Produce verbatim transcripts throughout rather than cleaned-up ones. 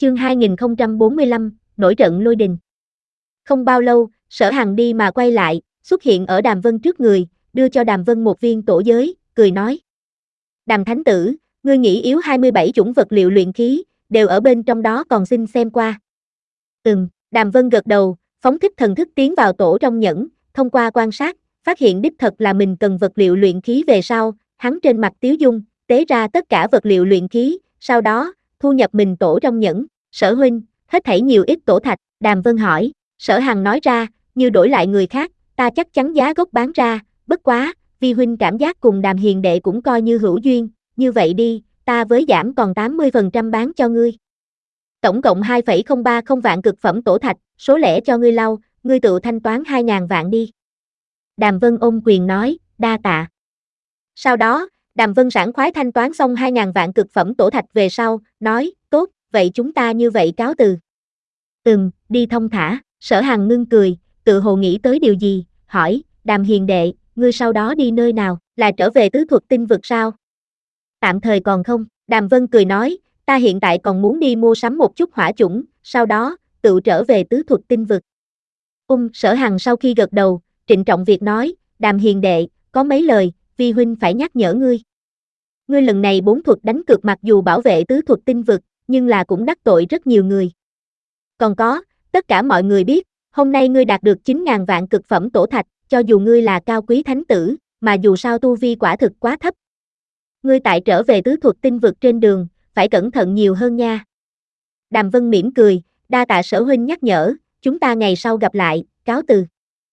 Chương hai nghìn không trăm bốn mươi lăm, nổi trận lôi đình. Không bao lâu, Sở Hằng đi mà quay lại, xuất hiện ở Đàm Vân trước người, đưa cho Đàm Vân một viên tổ giới, cười nói. Đàm Thánh Tử, ngươi nghĩ yếu hai mươi bảy chủng vật liệu luyện khí, đều ở bên trong đó còn xin xem qua. Ừm, Đàm Vân gật đầu, phóng thích thần thức tiến vào tổ trong nhẫn, thông qua quan sát, phát hiện đích thật là mình cần vật liệu luyện khí về sau, hắn trên mặt tiếu dung, tế ra tất cả vật liệu luyện khí, sau đó, thu nhập mình tổ trong nhẫn. Sở huynh, hết thảy nhiều ít tổ thạch, Đàm Vân hỏi. Sở Hằng nói ra, như đổi lại người khác, ta chắc chắn giá gốc bán ra, bất quá, vi huynh cảm giác cùng Đàm hiền đệ cũng coi như hữu duyên, như vậy đi, ta với giảm còn tám mươi phần trăm bán cho ngươi. Tổng cộng hai phẩy không ba không vạn cực phẩm tổ thạch, số lẻ cho ngươi lau, ngươi tự thanh toán hai ngàn vạn đi. Đàm Vân ôm quyền nói, đa tạ. Sau đó, Đàm Vân sảng khoái thanh toán xong hai ngàn vạn cực phẩm tổ thạch về sau, nói, tốt, vậy chúng ta như vậy cáo từ. Ừm, đi thông thả. Sở Hằng ngưng cười, tự hồ nghĩ tới điều gì, hỏi, Đàm hiền đệ, ngươi sau đó đi nơi nào, là trở về tứ thuật tinh vực sao? Tạm thời còn không, Đàm Vân cười nói, ta hiện tại còn muốn đi mua sắm một chút hỏa chủng, sau đó, tự trở về tứ thuật tinh vực. Ung, Sở Hằng sau khi gật đầu, trịnh trọng việc nói, Đàm hiền đệ, có mấy lời, vi huynh phải nhắc nhở ngươi. Ngươi lần này bốn thuật đánh cược mặc dù bảo vệ tứ thuật tinh vực, nhưng là cũng đắc tội rất nhiều người. Còn có, tất cả mọi người biết, hôm nay ngươi đạt được chín ngàn vạn cực phẩm tổ thạch, cho dù ngươi là cao quý thánh tử, mà dù sao tu vi quả thực quá thấp. Ngươi tại trở về tứ thuật tinh vực trên đường, phải cẩn thận nhiều hơn nha. Đàm Vân mỉm cười, đa tạ Sở huynh nhắc nhở, chúng ta ngày sau gặp lại, cáo từ.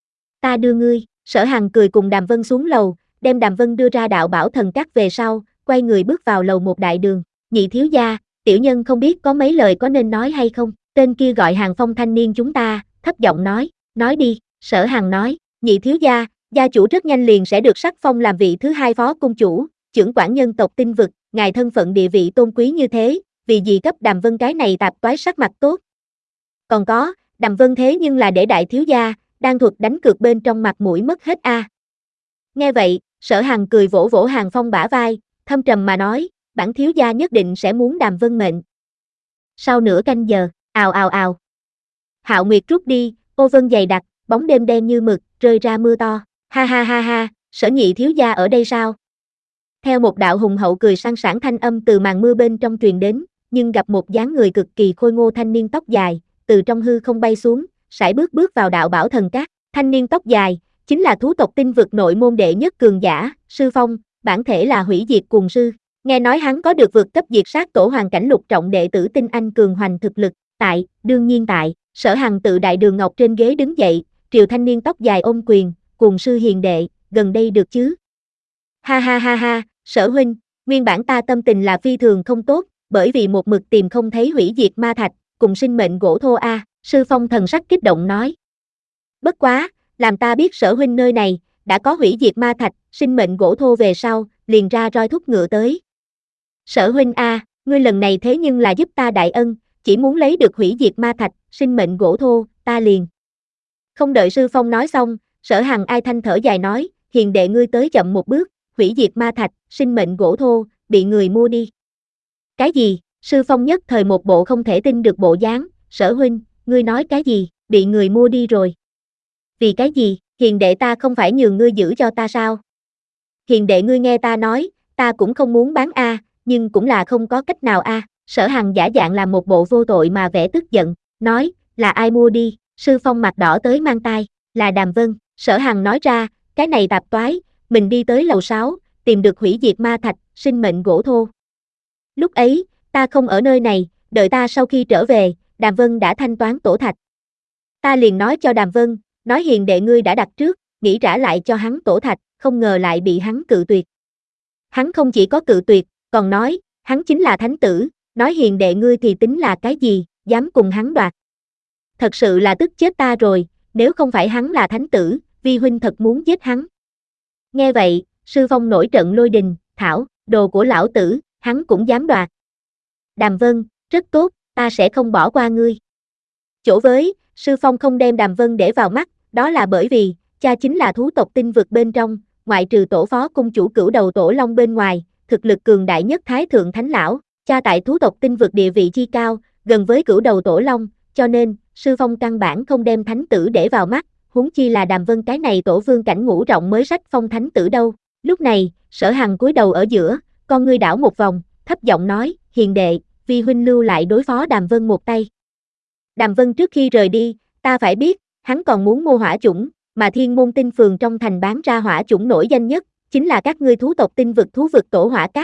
Ta đưa ngươi, Sở Hằng cười cùng Đàm Vân xuống lầu, đem Đàm Vân đưa ra đạo bảo thần các về sau, quay người bước vào lầu một đại đường. Nhị thiếu gia, tiểu nhân không biết có mấy lời có nên nói hay không. Tên kia gọi Hàng Phong thanh niên chúng ta, thấp giọng nói, nói đi. Sở Hằng nói, nhị thiếu gia, gia chủ rất nhanh liền sẽ được sắc phong làm vị thứ hai phó cung chủ, trưởng quản nhân tộc tinh vực, ngài thân phận địa vị tôn quý như thế, vì gì cấp Đàm Vân cái này tạp toái sắc mặt tốt. Còn có, Đàm Vân thế nhưng là để đại thiếu gia, đang thuật đánh cược bên trong mặt mũi mất hết a. À. Nghe vậy, Sở Hằng cười vỗ vỗ Hàng Phong bả vai, thâm trầm mà nói, bản thiếu gia nhất định sẽ muốn Đàm Vân mệnh. Sau nửa canh giờ, ào ào ào. Hạo Nguyệt rút đi, ô vân dày đặc, bóng đêm đen như mực, rơi ra mưa to. Ha ha ha ha, Sở nhị thiếu gia ở đây sao? Theo một đạo hùng hậu cười sang sảng thanh âm từ màn mưa bên trong truyền đến, nhưng gặp một dáng người cực kỳ khôi ngô thanh niên tóc dài, từ trong hư không bay xuống, sải bước bước vào đạo bảo thần các. Thanh niên tóc dài, chính là thú tộc tinh vực nội môn đệ nhất cường giả, Sư Phong, bản thể là hủy diệt cuồng sư. Nghe nói hắn có được vượt cấp diệt sát tổ hoàng cảnh lục trọng đệ tử tinh anh cường hoành thực lực, tại, đương nhiên tại, Sở Hằng tự đại đường ngọc trên ghế đứng dậy, triều thanh niên tóc dài ôm quyền, cuồng sư hiền đệ, gần đây được chứ? Ha ha ha ha, Sở huynh, nguyên bản ta tâm tình là phi thường không tốt, bởi vì một mực tìm không thấy hủy diệt ma thạch, cùng sinh mệnh gỗ thô a, à, Sư Phong thần sắc kích động nói. Bất quá, làm ta biết Sở huynh nơi này, đã có hủy diệt ma thạch, sinh mệnh gỗ thô về sau, liền ra roi thúc ngựa tới. Sở huynh a, à, ngươi lần này thế nhưng là giúp ta đại ân, chỉ muốn lấy được hủy diệt ma thạch, sinh mệnh gỗ thô, ta liền. Không đợi Sư Phong nói xong, Sở Hằng ai thanh thở dài nói, hiền đệ ngươi tới chậm một bước, hủy diệt ma thạch, sinh mệnh gỗ thô, bị người mua đi. Cái gì? Sư Phong nhất thời một bộ không thể tin được bộ dáng, Sở huynh, ngươi nói cái gì, bị người mua đi rồi. Vì cái gì, hiền đệ ta không phải nhường ngươi giữ cho ta sao? Hiền đệ ngươi nghe ta nói, ta cũng không muốn bán a, nhưng cũng là không có cách nào a. Sở Hằng giả dạng làm một bộ vô tội mà vẻ tức giận, nói, là ai mua đi? Sư Phong mặt đỏ tới mang tai, là Đàm Vân. Sở Hằng nói ra, cái này tạp toái, mình đi tới lầu sáu, tìm được hủy diệt ma thạch, sinh mệnh gỗ thô. Lúc ấy, ta không ở nơi này, đợi ta sau khi trở về, Đàm Vân đã thanh toán tổ thạch. Ta liền nói cho Đàm Vân, nói hiền đệ ngươi đã đặt trước, nghĩ trả lại cho hắn tổ thạch, không ngờ lại bị hắn cự tuyệt. Hắn không chỉ có cự tuyệt, còn nói, hắn chính là thánh tử, nói hiền đệ ngươi thì tính là cái gì, dám cùng hắn đoạt. Thật sự là tức chết ta rồi, nếu không phải hắn là thánh tử, vi huynh thật muốn giết hắn. Nghe vậy, Sư Phong nổi trận lôi đình, thảo, đồ của lão tử, hắn cũng dám đoạt. Đàm Vân, rất tốt, ta sẽ không bỏ qua ngươi. Chỗ với, Sư Phong không đem Đàm Vân để vào mắt, đó là bởi vì, cha chính là thú tộc tinh vực bên trong, ngoại trừ tổ phó cung chủ cửu đầu tổ long bên ngoài, thực lực cường đại nhất thái thượng thánh lão, cha tại thú tộc tinh vực địa vị chi cao, gần với cửu đầu tổ long, cho nên, sư phong căn bản không đem thánh tử để vào mắt, huống chi là Đàm Vân cái này tổ vương cảnh ngũ trọng mới sách phong thánh tử đâu. Lúc này, Sở Hằng cúi đầu ở giữa, con ngươi đảo một vòng, thấp giọng nói, hiền đệ, vi huynh lưu lại đối phó Đàm Vân một tay. Đàm Vân trước khi rời đi, ta phải biết, hắn còn muốn mua hỏa chủng, mà thiên môn tinh phường trong thành bán ra hỏa chủng nổi danh nhất, chính là các ngươi thú tộc tinh vực thú vực tổ hỏa các.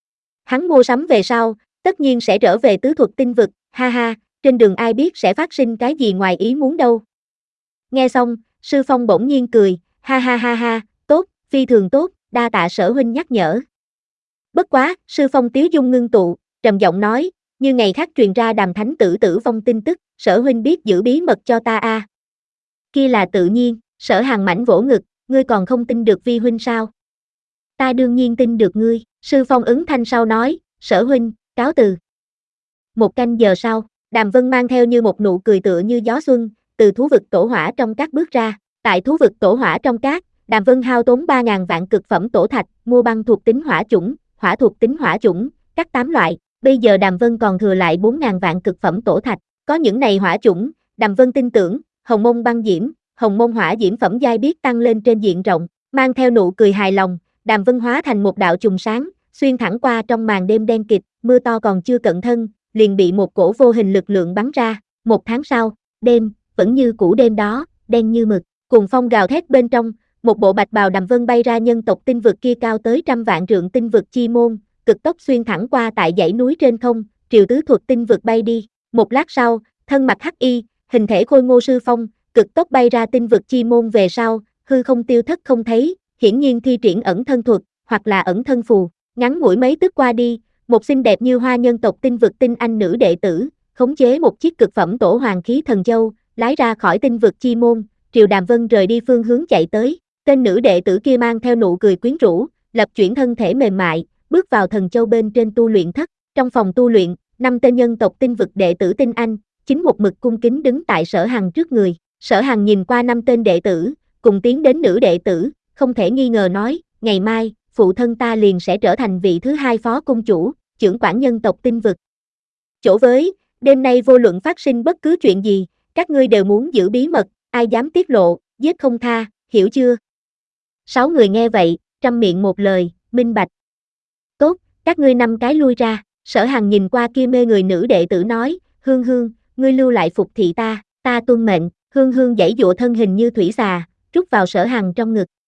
Hắn mua sắm về sau, tất nhiên sẽ trở về tứ thuật tinh vực, ha ha, trên đường ai biết sẽ phát sinh cái gì ngoài ý muốn đâu. Nghe xong, sư phong bỗng nhiên cười, ha ha ha ha, tốt, phi thường tốt, đa tạ Sở huynh nhắc nhở. Bất quá, sư phong tiếu dung ngưng tụ, trầm giọng nói, như ngày khác truyền ra Đàm thánh tử tử vong tin tức, Sở huynh biết giữ bí mật cho ta a. À. Kia là tự nhiên, Sở Hằng mảnh vỗ ngực, ngươi còn không tin được vi huynh sao? Ta đương nhiên tin được ngươi, sư phong ứng thanh sau nói, Sở huynh, cáo từ. Một canh giờ sau, Đàm Vân mang theo như một nụ cười tựa như gió xuân, từ thú vực tổ hỏa trong các bước ra, tại thú vực tổ hỏa trong các, Đàm Vân hao tốn ba ngàn vạn cực phẩm tổ thạch, mua băng thuộc tính hỏa chủng, hỏa thuộc tính hỏa chủng, các tám loại, bây giờ Đàm Vân còn thừa lại bốn ngàn vạn cực phẩm tổ thạch, có những này hỏa chủng, Đàm Vân tin tưởng, hồng môn băng diễm, hồng môn hỏa diễm phẩm giai biết tăng lên trên diện rộng, mang theo nụ cười hài lòng, Đàm Vân hóa thành một đạo chùm sáng, xuyên thẳng qua trong màn đêm đen kịt, mưa to còn chưa cận thân, liền bị một cổ vô hình lực lượng bắn ra, một tháng sau, đêm, vẫn như cũ đêm đó, đen như mực, cùng phong gào thét bên trong, một bộ bạch bào Đàm Vân bay ra nhân tộc tinh vực kia cao tới trăm vạn trượng tinh vực chi môn, cực tốc xuyên thẳng qua tại dãy núi trên không, triều tứ thuật tinh vực bay đi, một lát sau, thân mặc hắc y, hình thể khôi ngô sư phong, cực tốc bay ra tinh vực chi môn về sau, hư không tiêu thất không thấy, hiển nhiên thi triển ẩn thân thuật, hoặc là ẩn thân phù, ngắn ngủi mấy tức qua đi, một xinh đẹp như hoa nhân tộc tinh vực tinh anh nữ đệ tử, khống chế một chiếc cực phẩm tổ hoàng khí thần châu, lái ra khỏi tinh vực chi môn, triều Đàm Vân rời đi phương hướng chạy tới, tên nữ đệ tử kia mang theo nụ cười quyến rũ, lập chuyển thân thể mềm mại, bước vào thần châu bên trên tu luyện thất, trong phòng tu luyện, năm tên nhân tộc tinh vực đệ tử tinh anh, chính một mực cung kính đứng tại Sở Hằng trước người, Sở Hằng nhìn qua năm tên đệ tử, cùng tiến đến nữ đệ tử, không thể nghi ngờ nói, ngày mai, phụ thân ta liền sẽ trở thành vị thứ hai phó cung chủ, trưởng quản nhân tộc tinh vực. Chỗ với, đêm nay vô luận phát sinh bất cứ chuyện gì, các ngươi đều muốn giữ bí mật, ai dám tiết lộ, giết không tha, hiểu chưa? Sáu người nghe vậy, trăm miệng một lời, minh bạch. Tốt, các ngươi năm cái lui ra, Sở Hằng nhìn qua kia mê người nữ đệ tử nói, Hương Hương, ngươi lưu lại phục thị ta, ta tuân mệnh, Hương Hương giãy giụa thân hình như thủy xà, rút vào Sở Hằng trong ngực,